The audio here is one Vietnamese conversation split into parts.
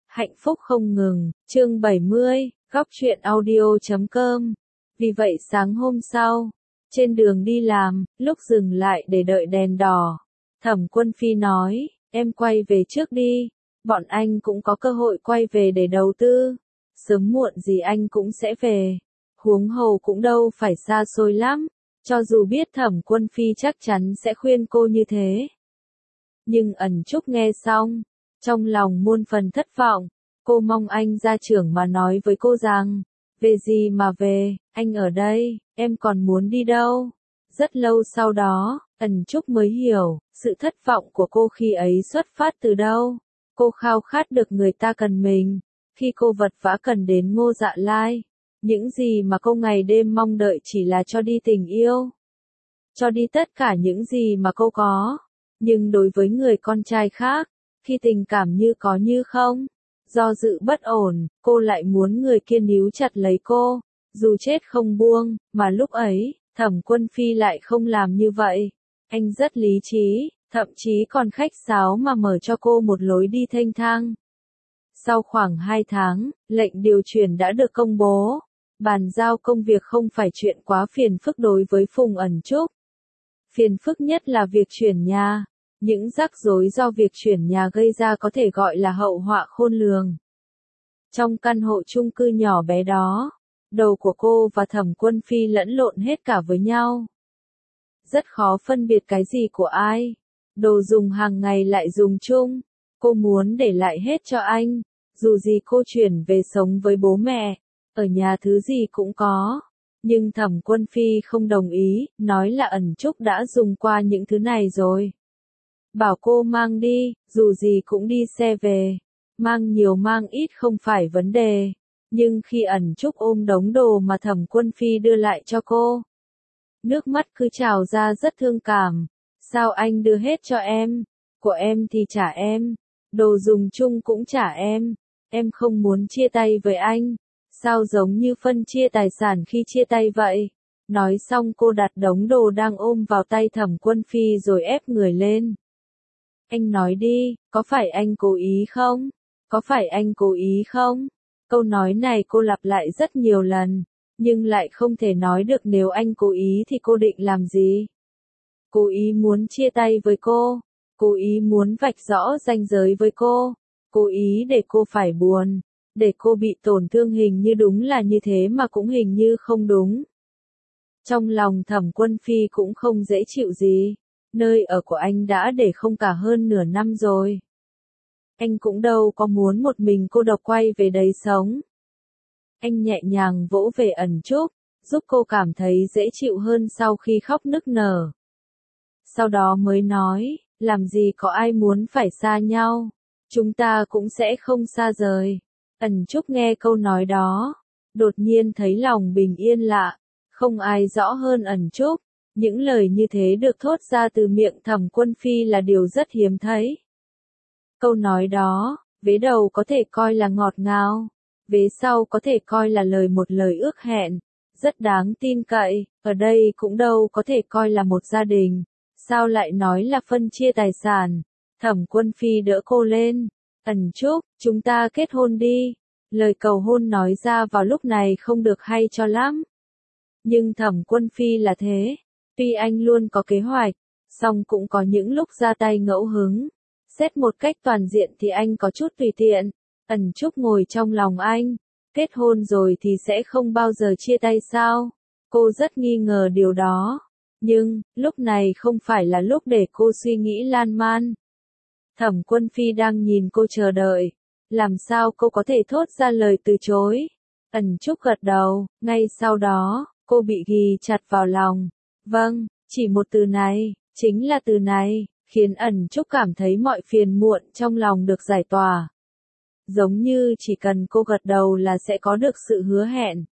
Hạnh phúc không ngừng, chương 70, góc truyện audio.com. Vì vậy sáng hôm sau, trên đường đi làm, lúc dừng lại để đợi đèn đỏ, Thẩm Quân Phi nói, em quay về trước đi, bọn anh cũng có cơ hội quay về để đầu tư, sớm muộn gì anh cũng sẽ về, huống hồ cũng đâu phải xa xôi lắm, cho dù biết Thẩm Quân Phi chắc chắn sẽ khuyên cô như thế. Nhưng Ẩn Trúc nghe xong, trong lòng muôn phần thất vọng, cô mong anh ra trưởng mà nói với cô rằng, về gì mà về, anh ở đây, em còn muốn đi đâu. Rất lâu sau đó, Ẩn Trúc mới hiểu, sự thất vọng của cô khi ấy xuất phát từ đâu. Cô khao khát được người ta cần mình, khi cô vật vã cần đến Ngô Dạ Lai. Những gì mà cô ngày đêm mong đợi chỉ là cho đi tình yêu. Cho đi tất cả những gì mà cô có. Nhưng đối với người con trai khác, khi tình cảm như có như không, do dự bất ổn, cô lại muốn người kia níu chặt lấy cô, dù chết không buông, mà lúc ấy, Thẩm Quân Phi lại không làm như vậy. Anh rất lý trí, thậm chí còn khách sáo mà mở cho cô một lối đi thênh thang. Sau khoảng 2 tháng, lệnh điều chuyển đã được công bố. Bàn giao công việc không phải chuyện quá phiền phức đối với Phùng Ẩn Trúc. Phiền phức nhất là việc chuyển nhà. Những rắc rối do việc chuyển nhà gây ra có thể gọi là hậu họa khôn lường. Trong căn hộ chung cư nhỏ bé đó, đầu của cô và Thẩm Quân Phi lẫn lộn hết cả với nhau. Rất khó phân biệt cái gì của ai. Đồ dùng hàng ngày lại dùng chung. Cô muốn để lại hết cho anh. Dù gì cô chuyển về sống với bố mẹ, ở nhà thứ gì cũng có. Nhưng Thẩm Quân Phi không đồng ý, nói là Ẩn Trúc đã dùng qua những thứ này rồi. Bảo cô mang đi, dù gì cũng đi xe về. Mang nhiều mang ít không phải vấn đề. Nhưng khi Ẩn Trúc ôm đống đồ mà Thẩm Quân Phi đưa lại cho cô, nước mắt cứ trào ra rất thương cảm. Sao anh đưa hết cho em? Của em thì trả em. Đồ dùng chung cũng trả em. Em không muốn chia tay với anh. Sao giống như phân chia tài sản khi chia tay vậy? Nói xong cô đặt đống đồ đang ôm vào tay Thẩm Quân Phi rồi ép người lên. Anh nói đi, có phải anh cố ý không? Có phải anh cố ý không? Câu nói này cô lặp lại rất nhiều lần, nhưng lại không thể nói được nếu anh cố ý thì cô định làm gì? Cố ý muốn chia tay với cô, cố ý muốn vạch rõ ranh giới với cô, cố ý để cô phải buồn, để cô bị tổn thương hình như đúng là như thế mà cũng hình như không đúng. Trong lòng Thẩm Quân Phi cũng không dễ chịu gì. Nơi ở của anh đã để không cả hơn nửa năm rồi. Anh cũng đâu có muốn một mình cô độc quay về đấy sống. Anh nhẹ nhàng vỗ về Ẩn Trúc, giúp cô cảm thấy dễ chịu hơn sau khi khóc nức nở. Sau đó mới nói, làm gì có ai muốn phải xa nhau, chúng ta cũng sẽ không xa rời. Ẩn Trúc nghe câu nói đó, đột nhiên thấy lòng bình yên lạ, không ai rõ hơn Ẩn Trúc. Những lời như thế được thốt ra từ miệng Thẩm Quân Phi là điều rất hiếm thấy. Câu nói đó, vế đầu có thể coi là ngọt ngào, vế sau có thể coi là một lời ước hẹn, rất đáng tin cậy, ở đây cũng đâu có thể coi là một gia đình, sao lại nói là phân chia tài sản. Thẩm Quân Phi đỡ cô lên, Ẩn Trúc, chúng ta kết hôn đi. Lời cầu hôn nói ra vào lúc này không được hay cho lắm. Nhưng Thẩm Quân Phi là thế. Tuy anh luôn có kế hoạch, song cũng có những lúc ra tay ngẫu hứng. Xét một cách toàn diện thì anh có chút tùy tiện. Ẩn Trúc ngồi trong lòng anh. Kết hôn rồi thì sẽ không bao giờ chia tay sao? Cô rất nghi ngờ điều đó. Nhưng, lúc này không phải là lúc để cô suy nghĩ lan man. Thẩm Quân Phi đang nhìn cô chờ đợi. Làm sao cô có thể thốt ra lời từ chối? Ẩn Trúc gật đầu, ngay sau đó, cô bị ghi chặt vào lòng. Vâng, chỉ một từ này, chính là từ này, khiến Ẩn Trúc cảm thấy mọi phiền muộn trong lòng được giải tỏa. Giống như chỉ cần cô gật đầu là sẽ có được sự hứa hẹn.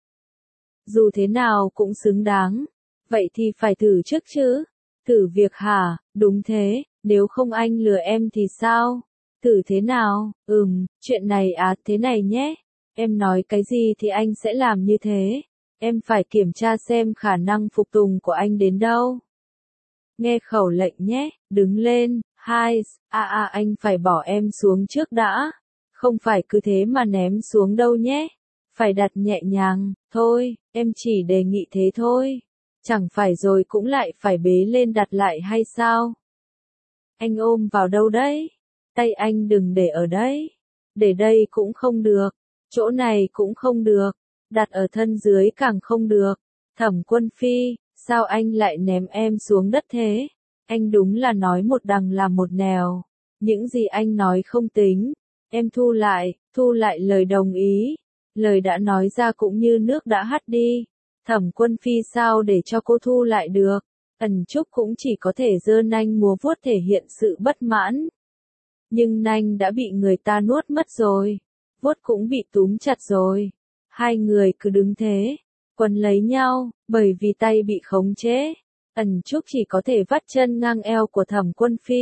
Dù thế nào cũng xứng đáng. Vậy thì phải thử trước chứ. Thử việc hả? Đúng thế, nếu không anh lừa em thì sao? Thử thế nào? Chuyện này thế này nhé. Em nói cái gì thì anh sẽ làm như thế. Em phải kiểm tra xem khả năng phục tùng của anh đến đâu. Nghe khẩu lệnh nhé, đứng lên, anh phải bỏ em xuống trước đã. Không phải cứ thế mà ném xuống đâu nhé. Phải đặt nhẹ nhàng, thôi, em chỉ đề nghị thế thôi. Chẳng phải rồi cũng lại phải bế lên đặt lại hay sao? Anh ôm vào đâu đấy? Tay anh đừng để ở đấy. Để đây cũng không được. Chỗ này cũng không được. Đặt ở thân dưới càng không được. Thẩm Quân Phi, sao anh lại ném em xuống đất thế? Anh đúng là nói một đằng làm một nẻo. Những gì anh nói không tính. Em thu lại lời đồng ý. Lời đã nói ra cũng như nước đã hắt đi. Thẩm Quân Phi sao để cho cô thu lại được? Ẩn Trúc cũng chỉ có thể giơ nanh múa vuốt thể hiện sự bất mãn. Nhưng nanh đã bị người ta nuốt mất rồi. Vuốt cũng bị túm chặt rồi. Hai người cứ đứng thế, quấn lấy nhau, bởi vì tay bị khống chế. Ẩn Trúc chỉ có thể vắt chân ngang eo của Thẩm Quân Phi.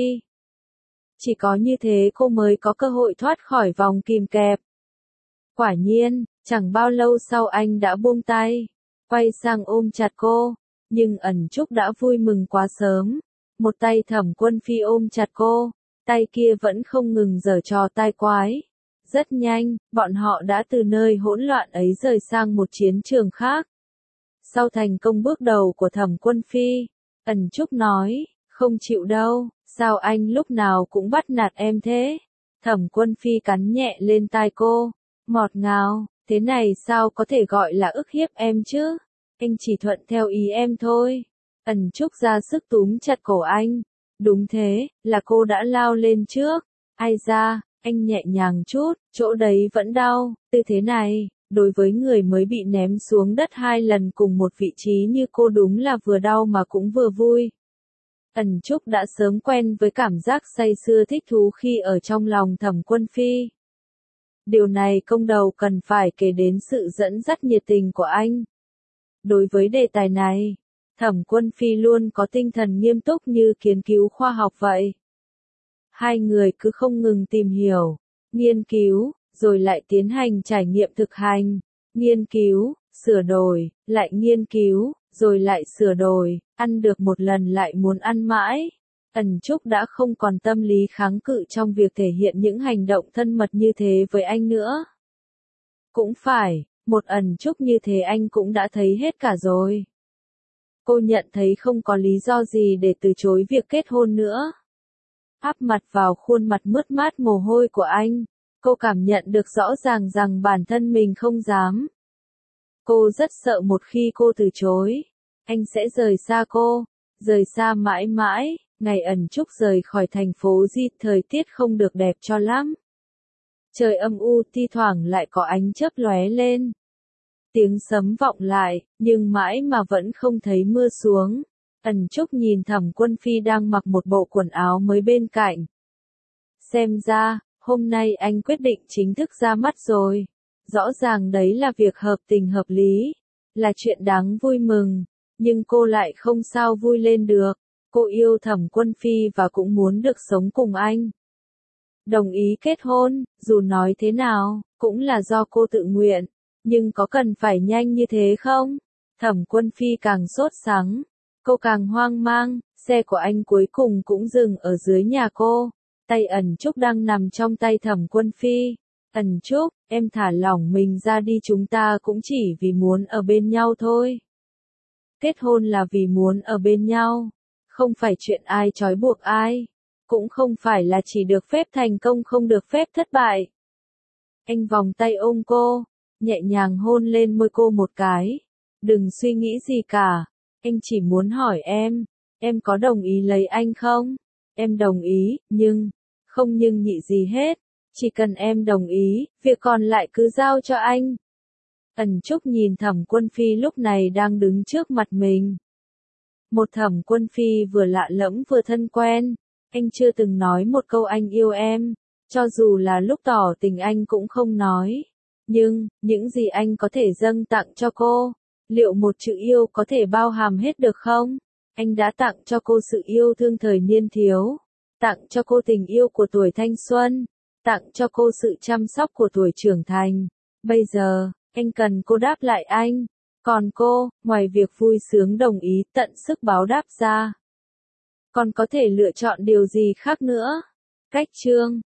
Chỉ có như thế cô mới có cơ hội thoát khỏi vòng kìm kẹp. Quả nhiên, chẳng bao lâu sau anh đã buông tay, quay sang ôm chặt cô, nhưng Ẩn Trúc đã vui mừng quá sớm. Một tay Thẩm Quân Phi ôm chặt cô, tay kia vẫn không ngừng giở trò tai quái. Rất nhanh, bọn họ đã từ nơi hỗn loạn ấy rời sang một chiến trường khác. Sau thành công bước đầu của Thẩm Quân Phi, Ẩn Trúc nói, không chịu đâu, sao anh lúc nào cũng bắt nạt em thế? Thẩm Quân Phi cắn nhẹ lên tai cô, ngọt ngào, thế này sao có thể gọi là ức hiếp em chứ? Anh chỉ thuận theo ý em thôi. Ẩn Trúc ra sức túm chặt cổ anh. Đúng thế, là cô đã lao lên trước. Ai da, anh nhẹ nhàng chút, chỗ đấy vẫn đau. Tư thế này, đối với người mới bị ném xuống đất 2 lần cùng một vị trí như cô đúng là vừa đau mà cũng vừa vui. Ẩn Trúc đã sớm quen với cảm giác say sưa thích thú khi ở trong lòng Thẩm Quân Phi. Điều này công đầu cần phải kể đến sự dẫn dắt nhiệt tình của anh. Đối với đề tài này, Thẩm Quân Phi luôn có tinh thần nghiêm túc như nghiên cứu khoa học vậy. Hai người cứ không ngừng tìm hiểu, nghiên cứu, rồi lại tiến hành trải nghiệm thực hành, nghiên cứu, sửa đổi, lại nghiên cứu, rồi lại sửa đổi, ăn được một lần lại muốn ăn mãi. Ẩn Trúc đã không còn tâm lý kháng cự trong việc thể hiện những hành động thân mật như thế với anh nữa. Cũng phải, một Ẩn Trúc như thế anh cũng đã thấy hết cả rồi. Cô nhận thấy không có lý do gì để từ chối việc kết hôn nữa. Áp mặt vào khuôn mặt mướt mát mồ hôi của anh, cô cảm nhận được rõ ràng rằng bản thân mình không dám. Cô rất sợ một khi cô từ chối, anh sẽ rời xa cô, rời xa mãi mãi. Ngày Ẩn Trúc rời khỏi thành phố Di, thời tiết không được đẹp cho lắm. Trời âm u, thi thoảng lại có ánh chớp lóe lên. Tiếng sấm vọng lại, nhưng mãi mà vẫn không thấy mưa xuống. Ẩn Trúc nhìn Thẩm Quân Phi đang mặc một bộ quần áo mới bên cạnh. Xem ra, hôm nay anh quyết định chính thức ra mắt rồi. Rõ ràng đấy là việc hợp tình hợp lý, là chuyện đáng vui mừng, nhưng cô lại không sao vui lên được. Cô yêu Thẩm Quân Phi và cũng muốn được sống cùng anh. Đồng ý kết hôn, dù nói thế nào, cũng là do cô tự nguyện. Nhưng có cần phải nhanh như thế không? Thẩm Quân Phi càng sốt sắng, cô càng hoang mang. Xe của anh cuối cùng cũng dừng ở dưới nhà cô. Tay Ẩn Trúc đang nằm trong tay Thẩm Quân Phi. Ẩn Trúc, em thả lỏng mình ra đi, chúng ta cũng chỉ vì muốn ở bên nhau thôi. Kết hôn là vì muốn ở bên nhau, không phải chuyện ai trói buộc ai, cũng không phải là chỉ được phép thành công không được phép thất bại. Anh vòng tay ôm cô, nhẹ nhàng hôn lên môi cô một cái. Đừng suy nghĩ gì cả, anh chỉ muốn hỏi em có đồng ý lấy anh không? Em đồng ý, không nhưng nhị gì hết, chỉ cần em đồng ý, việc còn lại cứ giao cho anh. Ẩn Trúc nhìn Thẩm Quân Phi lúc này đang đứng trước mặt mình. Một Thẩm Quân Phi vừa lạ lẫm vừa thân quen, anh chưa từng nói một câu anh yêu em, cho dù là lúc tỏ tình anh cũng không nói. Nhưng, những gì anh có thể dâng tặng cho cô, liệu một chữ yêu có thể bao hàm hết được không? Anh đã tặng cho cô sự yêu thương thời niên thiếu, tặng cho cô tình yêu của tuổi thanh xuân, tặng cho cô sự chăm sóc của tuổi trưởng thành. Bây giờ, anh cần cô đáp lại anh. Còn cô, ngoài việc vui sướng đồng ý tận sức báo đáp ra, còn có thể lựa chọn điều gì khác nữa? Cách chương